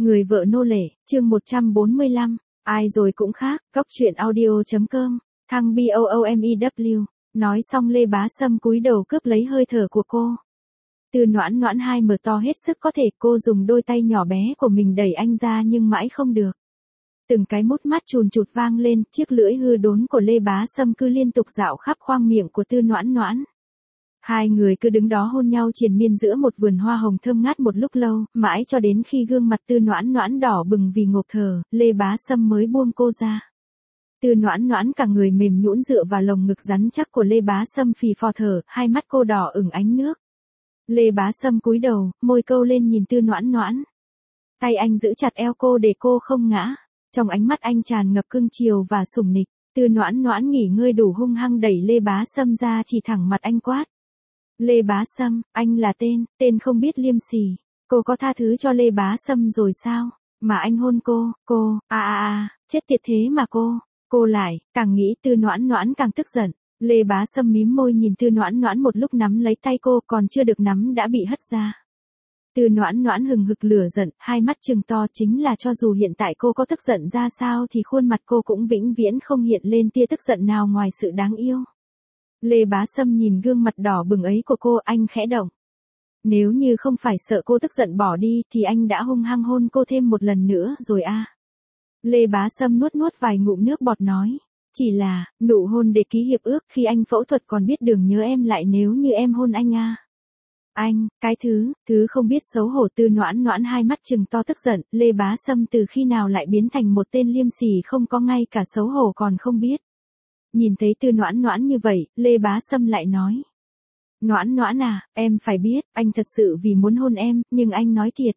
Người vợ nô lệ, chương 145, ai rồi cũng khác, Cốc truyện audio.com, thăng BOOMEW, nói xong Lê Bá Sâm cúi đầu cướp lấy hơi thở của cô. Từ Noãn Noãn hai mở to hết sức có thể, cô dùng đôi tay nhỏ bé của mình đẩy anh ra nhưng mãi không được. Từng cái mút mát chùn chụt vang lên, chiếc lưỡi hư đốn của Lê Bá Sâm cứ liên tục dạo khắp khoang miệng của Tư Noãn Noãn. Hai người cứ đứng đó hôn nhau triền miên giữa một vườn hoa hồng thơm ngát một lúc lâu, mãi cho đến khi gương mặt Tư Noãn Noãn đỏ bừng vì ngộp thở, Lê Bá Sâm mới buông cô ra. Tư Noãn Noãn cả người mềm nhũn dựa vào lồng ngực rắn chắc của Lê Bá Sâm phì phò thở, hai mắt cô đỏ ửng ánh nước. Lê Bá Sâm cúi đầu, môi câu lên nhìn Tư Noãn Noãn. Tay anh giữ chặt eo cô để cô không ngã. Trong ánh mắt anh tràn ngập cưng chiều và sủng nịch. Tư Noãn Noãn nghỉ ngơi đủ hung hăng đẩy Lê Bá Sâm ra chỉ thẳng mặt anh quát. Lê Bá Sâm, anh là tên không biết liêm sỉ. Cô có tha thứ cho Lê Bá Sâm rồi sao? Mà anh hôn cô, chết tiệt thế mà cô lại, càng nghĩ Tư Noãn Noãn càng tức giận. Lê Bá Sâm mím môi nhìn Tư Noãn Noãn một lúc nắm lấy tay cô, còn chưa được nắm đã bị hất ra. Tư Noãn Noãn hừng hực lửa giận, hai mắt trừng to, chính là cho dù hiện tại cô có tức giận ra sao thì khuôn mặt cô cũng vĩnh viễn không hiện lên tia tức giận nào ngoài sự đáng yêu. Lê Bá Sâm nhìn gương mặt đỏ bừng ấy của cô, anh khẽ động. Nếu như không phải sợ cô tức giận bỏ đi thì anh đã hung hăng hôn cô thêm một lần nữa rồi à. Lê Bá Sâm nuốt vài ngụm nước bọt nói. Chỉ là, nụ hôn để ký hiệp ước, khi anh phẫu thuật còn biết đường nhớ em lại nếu như em hôn anh à. Anh, cái thứ không biết xấu hổ. Tư Noãn Noãn hai mắt trừng to tức giận, Lê Bá Sâm từ khi nào lại biến thành một tên liêm sỉ không có ngay cả xấu hổ còn không biết. Nhìn thấy Tư Noãn Noãn như vậy, Lê Bá Sâm lại nói. Noãn Noãn à, em phải biết, anh thật sự vì muốn hôn em, nhưng anh nói thiệt.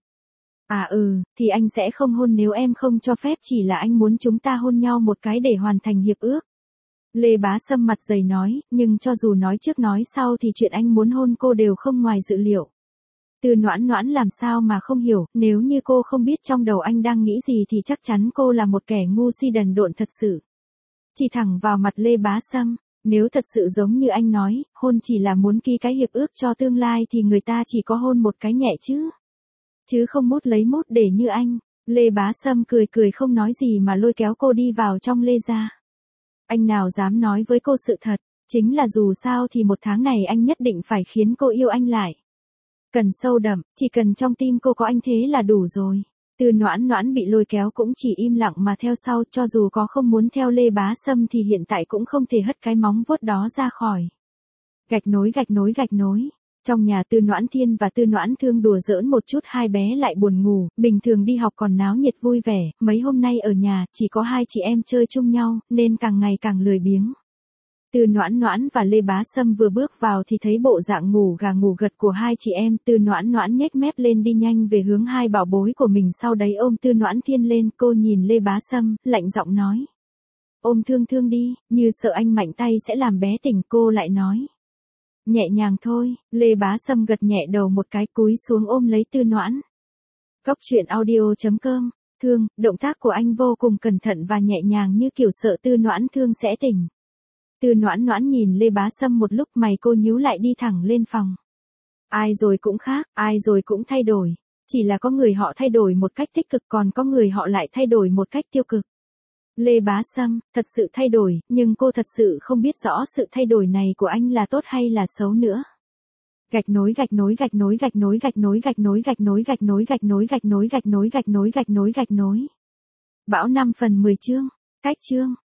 Thì anh sẽ không hôn nếu em không cho phép, chỉ là anh muốn chúng ta hôn nhau một cái để hoàn thành hiệp ước. Lê Bá Sâm mặt dày nói, nhưng cho dù nói trước nói sau thì chuyện anh muốn hôn cô đều không ngoài dự liệu. Tư Noãn Noãn làm sao mà không hiểu, nếu như cô không biết trong đầu anh đang nghĩ gì thì chắc chắn cô là một kẻ ngu si đần độn thật sự. Chỉ thẳng vào mặt Lê Bá Sâm, nếu thật sự giống như anh nói, hôn chỉ là muốn ký cái hiệp ước cho tương lai thì người ta chỉ có hôn một cái nhẹ chứ không mút lấy mút để như anh. Lê Bá Sâm cười không nói gì mà lôi kéo cô đi vào trong Lê gia. Anh nào dám nói với cô sự thật, chính là dù sao thì một tháng này anh nhất định phải khiến cô yêu anh lại. Cần sâu đậm, chỉ cần trong tim cô có anh thế là đủ rồi. Tư Noãn Noãn bị lôi kéo cũng chỉ im lặng mà theo sau, cho dù có không muốn theo Lê Bá Sâm thì hiện tại cũng không thể hất cái móng vuốt đó ra khỏi. Gạch nối. Trong nhà Tư Noãn Thiên và Tư Noãn Thương đùa giỡn một chút, hai bé lại buồn ngủ, bình thường đi học còn náo nhiệt vui vẻ, mấy hôm nay ở nhà chỉ có hai chị em chơi chung nhau, nên càng ngày càng lười biếng. Tư Noãn Noãn và Lê Bá Sâm vừa bước vào thì thấy bộ dạng ngủ gà ngủ gật của hai chị em. Tư Noãn Noãn nhếch mép lên đi nhanh về hướng hai bảo bối của mình, sau đấy ôm Tư Noãn Thiên lên. Cô nhìn Lê Bá Sâm, lạnh giọng nói. Ôm Thương Thương đi, như sợ anh mạnh tay sẽ làm bé tỉnh. Cô lại nói. Nhẹ nhàng thôi. Lê Bá Sâm gật nhẹ đầu một cái, cúi xuống ôm lấy Tư Noãn. Cốc truyện audio.com, Thương, động tác của anh vô cùng cẩn thận và nhẹ nhàng như kiểu sợ Tư Noãn Thương sẽ tỉnh. Tư Noãn Noãn nhìn Lê Bá Sâm một lúc, mày cô nhíu lại đi thẳng lên phòng. Ai rồi cũng khác, ai rồi cũng thay đổi. Chỉ là có người họ thay đổi một cách tích cực, còn có người họ lại thay đổi một cách tiêu cực. Lê Bá Sâm, thật sự thay đổi, nhưng cô thật sự không biết rõ sự thay đổi này của anh là tốt hay là xấu nữa. Gạch nối. Bão 5 phần 10 chương. Cách chương.